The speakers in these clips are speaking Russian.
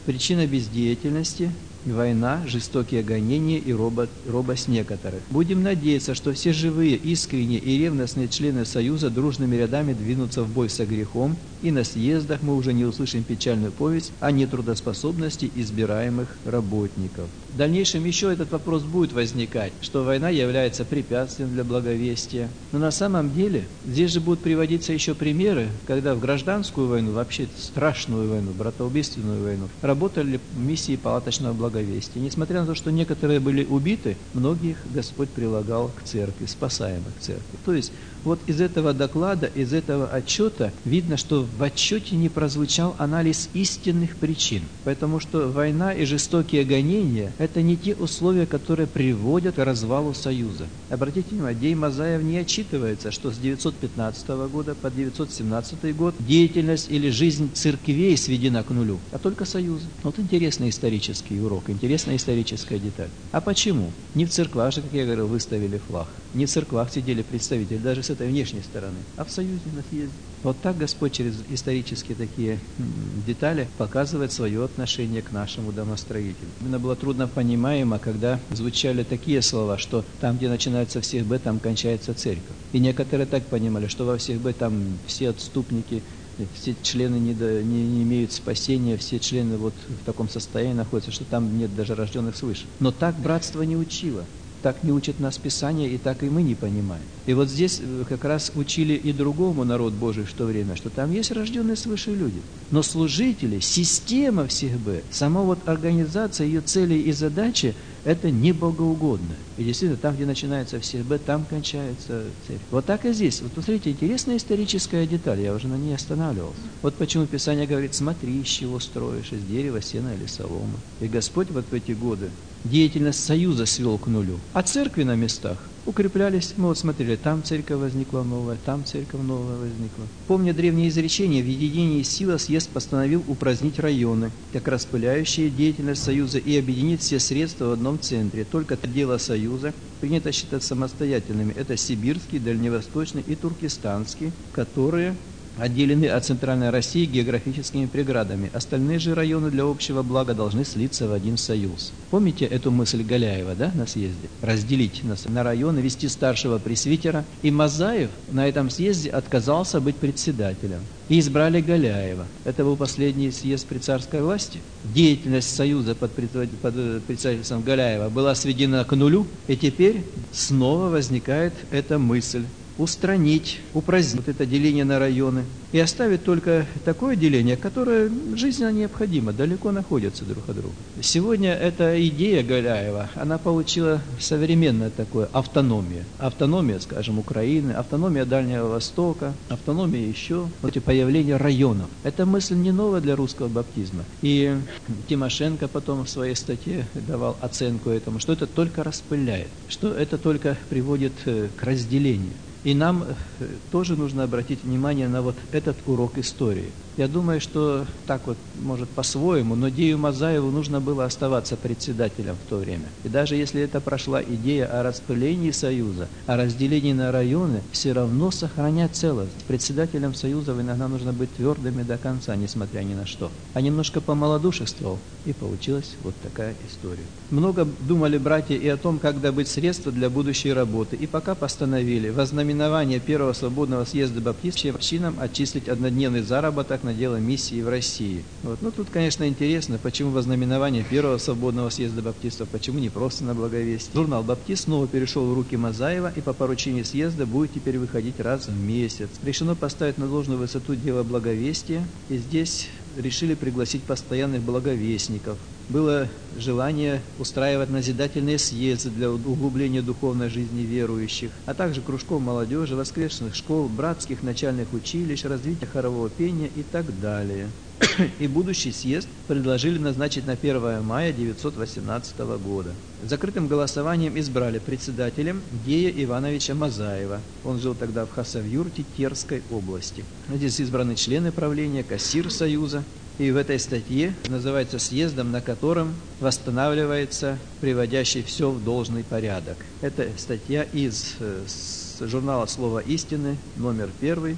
Причина бездеятельности – война, жестокие гонения и робость некоторых. Будем надеяться, что все живые, искренние и ревностные члены Союза дружными рядами двинутся в бой со грехом, и на съездах мы уже не услышим печальную повесть о нетрудоспособности избираемых работников. В дальнейшем еще этот вопрос будет возникать, что война является препятствием для благовестия. Но на самом деле здесь же будут приводиться еще примеры, когда в гражданскую войну, вообще страшную войну, братоубийственную войну, работали миссии палаточного благовестия. Несмотря на то, что некоторые были убиты, многих Господь прилагал к церкви, спасаемых к церкви. То есть вот из этого доклада, из этого отчета видно, что в отчете не прозвучал анализ истинных причин. Потому что война и жестокие гонения – это не те условия, которые приводят к развалу Союза. Обратите внимание, Дей Мазаев не отчитывается, что с 915 года по 917 год деятельность или жизнь церквей сведена к нулю, а только Союза. Вот интересный исторический урок, интересная историческая деталь. А почему? Не в церквах же, как я говорил, выставили флаг. Не в церквах сидели представители, даже с этой внешней стороны, а в Союзе, на съезде. Вот так Господь через исторические такие детали показывает свое отношение к нашему домостроителю. Именно было трудно понимаемо, когда звучали такие слова, что там, где начинается всех Б, там кончается церковь. И некоторые так понимали, что во всех Б там все отступники, все члены не имеют спасения, все члены вот в таком состоянии находятся, что там нет даже рожденных свыше. Но так братство не учило. Так не учит нас Писание, и так и мы не понимаем. И вот здесь как раз учили и другому народ Божий в то время, что там есть рожденные свыше люди. Но служители, система всех Б, сама вот организация, ее цели и задачи, это не богоугодно. И действительно, там, где начинается всех Б, там кончается церковь. Вот так и здесь. Вот посмотрите, интересная историческая деталь, я уже на ней останавливался. Вот почему Писание говорит: смотри, из чего строишь, из дерева, сена или соломы. И Господь вот в эти годы деятельность Союза свел к нулю. А церкви на местах укреплялись. Мы вот смотрели, там церковь возникла новая, там церковь новая возникла. Помня древнее изречение, в единении сила съезд постановил упразднить районы, как распыляющие деятельность Союза, и объединить все средства в одном центре. Только дело Союза принято считать самостоятельными. Это сибирский, дальневосточный и туркестанский, которые отделены от Центральной России географическими преградами. Остальные же районы для общего блага должны слиться в один союз. Помните эту мысль Галяева, да, на съезде? Разделить нас на районы, вести старшего пресвитера. И Мазаев на этом съезде отказался быть председателем. И избрали Галяева. Это был последний съезд при царской власти. Деятельность Союза под председательством Галяева была сведена к нулю, и теперь снова возникает эта мысль: устранить, упразднить вот это деление на районы и оставить только такое деление, которое жизненно необходимо, далеко находится друг от друга. Сегодня эта идея Галяева, она получила современное такое автономия. Автономия, скажем, Украины, автономия Дальнего Востока, автономия еще, вот и появление районов. Эта мысль не новая для русского баптизма. И Тимошенко потом в своей статье давал оценку этому, что это только распыляет, что это только приводит к разделению. И нам тоже нужно обратить внимание на вот этот урок истории. Я думаю, что так вот, может, по-своему, но Дею Мазаеву нужно было оставаться председателем в то время. И даже если это прошла идея о распылении Союза, о разделении на районы, все равно сохранять целостность. Председателем Союза иногда нужно быть твердыми до конца, несмотря ни на что. А немножко помалодушествовал, и получилась вот такая история. Много думали братья и о том, как добыть средства для будущей работы. И пока постановили во знаменование Первого свободного съезда баптистов общинам отчислить однодневный заработок на дело миссии в России. Вот. Ну, тут, конечно, интересно, почему во знаменование Первого свободного съезда баптистов, почему не просто на благовестие. Журнал «Баптист» снова перешел в руки Мазаева и по поручению съезда будет теперь выходить раз в месяц. Решено поставить на должную высоту дело благовестия, и здесь решили пригласить постоянных благовестников. Было желание устраивать назидательные съезды для углубления духовной жизни верующих, а также кружков молодежи, воскресных школ, братских начальных училищ, развития хорового пения и так далее. И будущий съезд предложили назначить на 1 мая 1918 года. Закрытым голосованием избрали председателем Дея Ивановича Мазаева. Он жил тогда в Хасавюрте Терской области. Здесь избраны члены правления, кассир Союза. И в этой статье называется «Съездом, на котором восстанавливается приводящий все в должный порядок». Это статья из журнала «Слово истины», номер 1,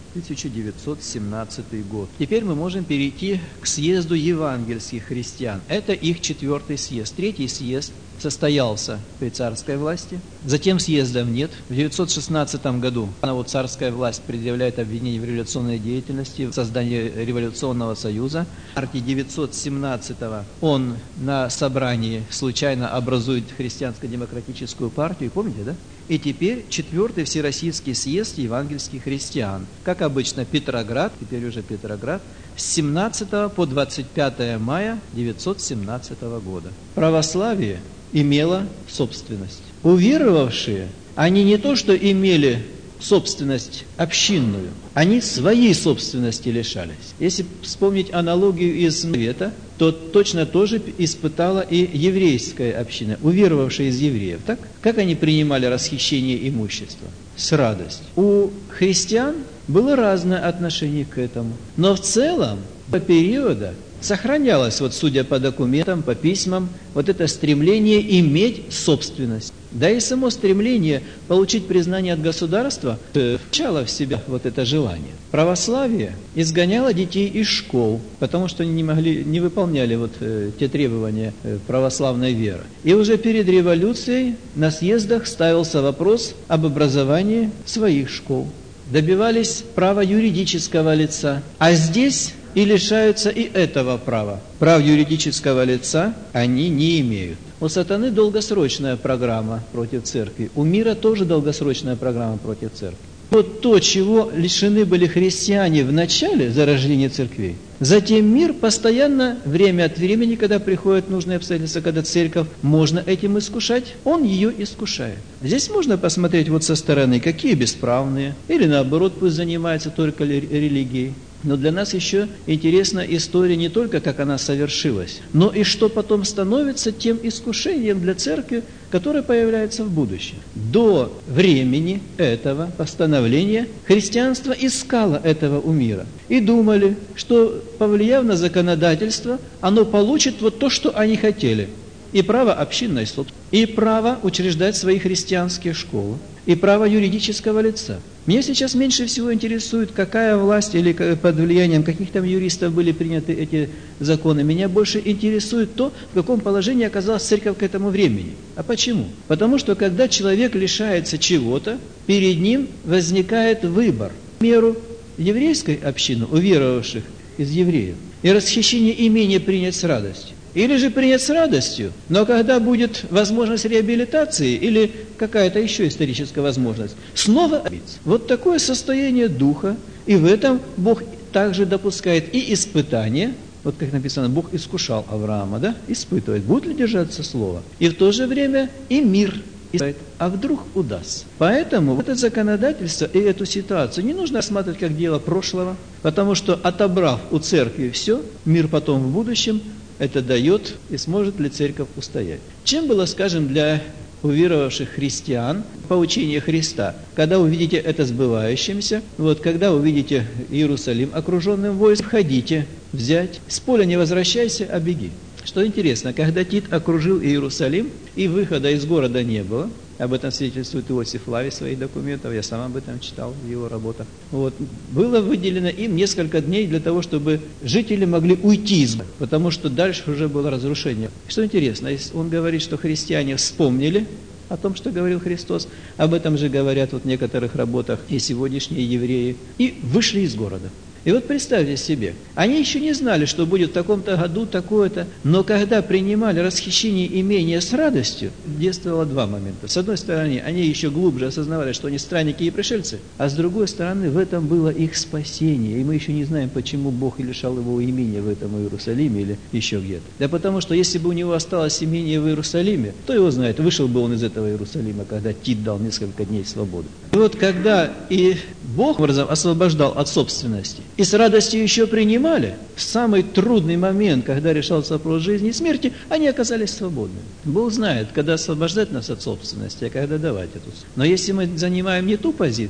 1917 год. Теперь мы можем перейти к съезду евангельских христиан. Это их 4-й съезд. 3-й съезд состоялся при царской власти, затем съездов нет. В 916 году царская власть предъявляет обвинение в революционной деятельности, в создании революционного союза. В марте 917 он на собрании случайно образует христианско-демократическую партию, помните, да? И теперь 4-й Всероссийский съезд евангельских христиан. Как обычно, Петроград, теперь уже Петроград, с 17 по 25 мая 917 года. Православие имело собственность. Уверовавшие, они не то что имели собственность общинную, они своей собственности лишались. Если вспомнить аналогию из Завета, то точно тоже испытала и еврейская община, уверовавшая из евреев. Так? Как они принимали расхищение имущества? С радостью. У христиан было разное отношение к этому. Но в целом, по периоду, сохранялось, судя по документам, по письмам, это стремление иметь собственность. Да и само стремление получить признание от государства включало в себя это желание. Православие изгоняло детей из школ, потому что они не выполняли те требования православной веры. И уже перед революцией на съездах ставился вопрос об образовании своих школ. Добивались права юридического лица. А здесь и лишаются и этого права. Прав юридического лица они не имеют. У сатаны долгосрочная программа против церкви. У мира тоже долгосрочная программа против церкви. То, чего лишены были христиане в начале зарождения церквей, затем мир постоянно, время от времени, когда приходят нужные обстоятельства, когда церковь можно этим искушать, он ее искушает. Здесь можно посмотреть со стороны, какие бесправные, или наоборот, пусть занимаются только религией. Но для нас еще интересна история не только, как она совершилась, но и что потом становится тем искушением для церкви, которое появляется в будущем. До времени этого постановления христианство искало этого у мира. И думали, что, повлияв на законодательство, оно получит то, что они хотели. И право общинной собственности, и право учреждать свои христианские школы, и право юридического лица. Меня сейчас меньше всего интересует, какая власть или под влиянием каких там юристов были приняты эти законы. Меня больше интересует то, в каком положении оказалась церковь к этому времени. А почему? Потому что, когда человек лишается чего-то, перед ним возникает выбор. К примеру, еврейской общины, уверовавших из евреев, и расхищение имения принять с радостью. Или же принять с радостью, но когда будет возможность реабилитации или какая-то еще историческая возможность, снова обидеться. Такое состояние духа, и в этом Бог также допускает и испытания, как написано, Бог искушал Авраама, испытывает, будет ли держаться слово, и в то же время и мир испытывает, а вдруг удастся. Поэтому это законодательство и эту ситуацию не нужно рассматривать как дело прошлого, потому что, отобрав у церкви все, мир потом в будущем это дает, и сможет ли церковь устоять. Чем было, скажем, для уверовавших христиан поучение Христа? Когда увидите это сбывающимся, когда увидите Иерусалим окруженным войском, входите, взять, с поля не возвращайся, а беги. Что интересно, когда Тит окружил Иерусалим, и выхода из города не было, об этом свидетельствует Иосиф Флавий в своих документах, я сам об этом читал в его работах. Было выделено им несколько дней для того, чтобы жители могли уйти из города, потому что дальше уже было разрушение. Что интересно, он говорит, что христиане вспомнили о том, что говорил Христос, об этом же говорят в некоторых работах и сегодняшние евреи, и вышли из города. И представьте себе, они еще не знали, что будет в таком-то году такое-то, но когда принимали расхищение имения с радостью, действовало два момента. С одной стороны, они еще глубже осознавали, что они странники и пришельцы, а с другой стороны, в этом было их спасение. И мы еще не знаем, почему Бог лишал его имения в этом Иерусалиме или еще где-то. Да потому что, если бы у него осталось имение в Иерусалиме, кто его знает, вышел бы он из этого Иерусалима, когда Тит дал несколько дней свободы. И когда и Бог освобождал от собственности, и с радостью еще принимали, в самый трудный момент, когда решался вопрос жизни и смерти, они оказались свободны. Бог знает, когда освобождать нас от собственности, а когда давать эту. Но если мы занимаем не ту позицию,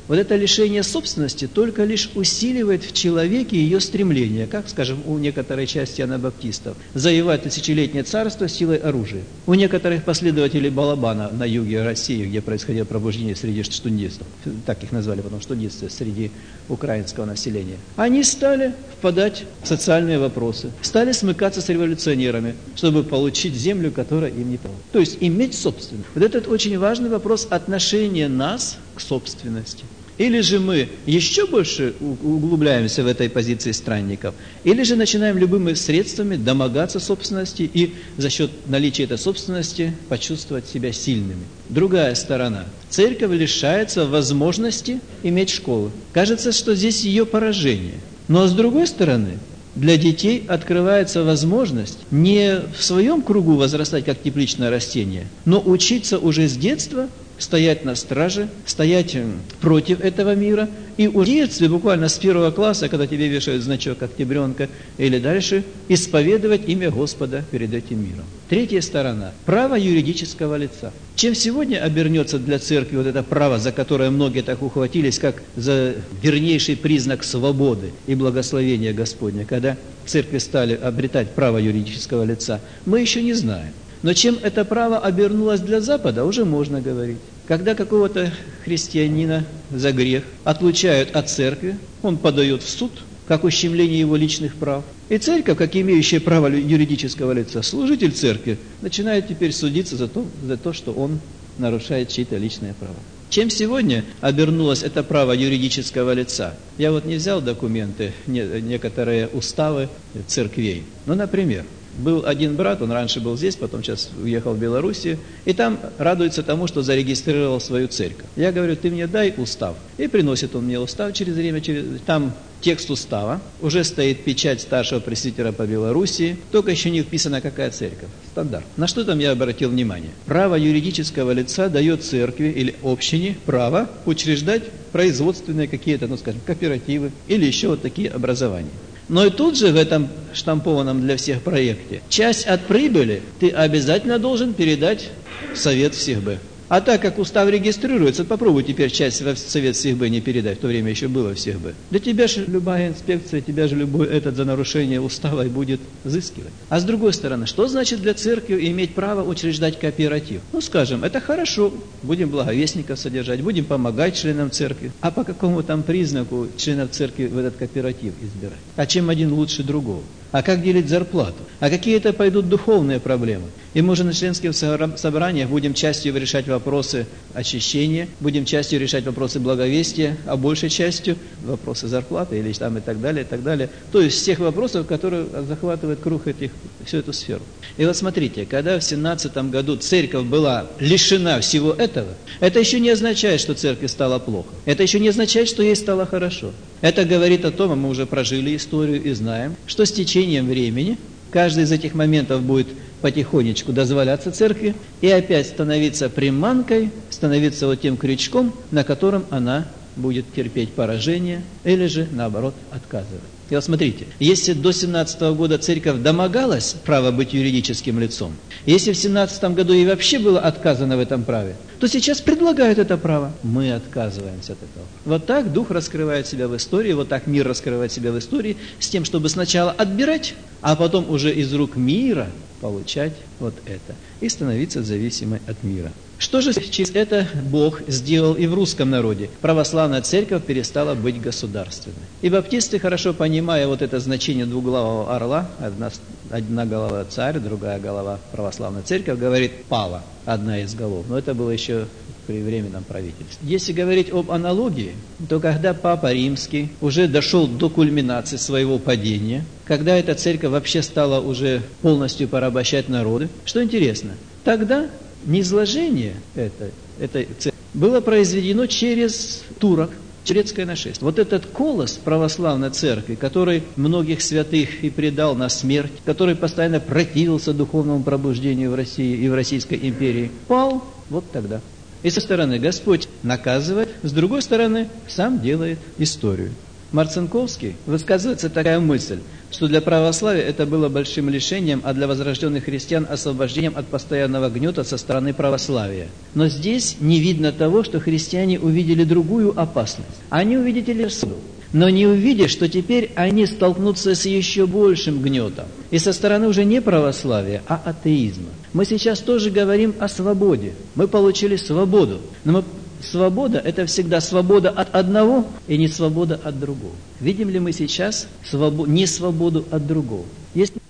Вот это лишение собственности только лишь усиливает в человеке ее стремление, как, скажем, у некоторой части анабаптистов, завоевать тысячелетнее царство силой оружия. У некоторых последователей Балабана на юге России, где происходило пробуждение среди штундистов, так их назвали потом штундисты, среди украинского населения, они стали впадать в социальные вопросы, стали смыкаться с революционерами, чтобы получить землю, которая им не положена. То есть иметь собственность. Вот этот очень важный вопрос отношения нас к собственности. Или же мы еще больше углубляемся в этой позиции странников, или же начинаем любыми средствами домогаться собственности и за счет наличия этой собственности почувствовать себя сильными. Другая сторона. Церковь лишается возможности иметь школы. Кажется, что здесь ее поражение. Но с другой стороны, для детей открывается возможность не в своем кругу возрастать как тепличное растение, но учиться уже с детства стоять на страже, стоять против этого мира и в детстве, буквально с 1 класса, когда тебе вешают значок октябренка или дальше, исповедовать имя Господа перед этим миром. Третья сторона – право юридического лица. Чем сегодня обернется для церкви вот это право, за которое многие так ухватились, как за вернейший признак свободы и благословения Господня, когда церкви стали обретать право юридического лица, мы еще не знаем. Но чем это право обернулось для Запада, уже можно говорить. Когда какого-то христианина за грех отлучают от церкви, он подает в суд, как ущемление его личных прав. И церковь, как имеющая право юридического лица, служитель церкви, начинает теперь судиться за то, что он нарушает чьи-то личные права. Чем сегодня обернулось это право юридического лица? Я вот не взял документы, некоторые уставы церквей. Ну, например, был один брат, он раньше был здесь, потом сейчас уехал в Белоруссию, и там радуется тому, что зарегистрировал свою церковь. Я говорю, ты мне дай устав. И приносит он мне устав через время, там текст устава, уже стоит печать старшего пресвитера по Белоруссии, только еще не вписана какая церковь. Стандарт. На что там я обратил внимание? Право юридического лица дает церкви или общине право учреждать производственные какие-то, кооперативы или еще вот такие образования. Но и тут же в этом штампованном для всех проекте часть от прибыли ты обязательно должен передать в Совет СИХБ. А так как устав регистрируется, попробуй теперь часть в Совет СИХБ не передать, в то время еще было в СИХБ. Для тебя же любая инспекция, тебя же любой этот за нарушение устава и будет взыскивать. А с другой стороны, что значит для церкви иметь право учреждать кооператив? Ну, скажем, это хорошо, будем благовестников содержать, будем помогать членам церкви. А по какому там признаку членов церкви в этот кооператив избирать? А чем один лучше другого? А как делить зарплату? А какие это пойдут духовные проблемы? И мы же на членских собраниях будем частью решать вопросы очищения, будем частью решать вопросы благовестия, а большей частью вопросы зарплаты или там и так далее, и так далее. То есть всех вопросов, которые захватывают круг всю эту сферу. И вот смотрите, когда в 17 году церковь была лишена всего этого, это еще не означает, что церкви стало плохо. Это еще не означает, что ей стало хорошо. Это говорит о том, а мы уже прожили историю и знаем, что с течением времени каждый из этих моментов будет потихонечку дозволяться церкви и опять становиться приманкой, становиться вот тем крючком, на котором она будет терпеть поражение или же, наоборот, отказывать. И вот смотрите, если до 17 года церковь домогалась права быть юридическим лицом, если в 17 году ей вообще было отказано в этом праве, то сейчас предлагают это право. Мы отказываемся от этого. Вот так Дух раскрывает себя в истории, вот так мир раскрывает себя в истории, с тем, чтобы сначала отбирать, а потом уже из рук мира получать вот это и становиться зависимой от мира. Что же через это Бог сделал и в русском народе? Православная церковь перестала быть государственной. И баптисты, хорошо понимая вот это значение двуглавого орла, одна голова царь, другая голова православная церковь, говорит, пала одна из голов. Но это было еще при временном правительстве. Если говорить об аналогии, то когда Папа Римский уже дошел до кульминации своего падения, когда эта церковь вообще стала уже полностью порабощать народы, что интересно, тогда низложение этой церкви было произведено через турок, турецкое нашествие. Вот этот колос православной церкви, который многих святых и предал на смерть, который постоянно противился духовному пробуждению в России и в Российской империи, пал вот тогда. И со стороны Господь наказывает, с другой стороны сам делает историю. Марцинковский высказывается такая мысль. что для православия это было большим лишением, а для возрожденных христиан освобождением от постоянного гнета со стороны православия. Но здесь не видно того, что христиане увидели другую опасность. Они увидели суду, но не увидели, что теперь они столкнутся с еще большим гнетом. И со стороны уже не православия, а атеизма. Мы сейчас тоже говорим о свободе. Мы получили свободу. Но свобода – это всегда свобода от одного и не свобода от другого. Видим ли мы сейчас не свободу от другого? Если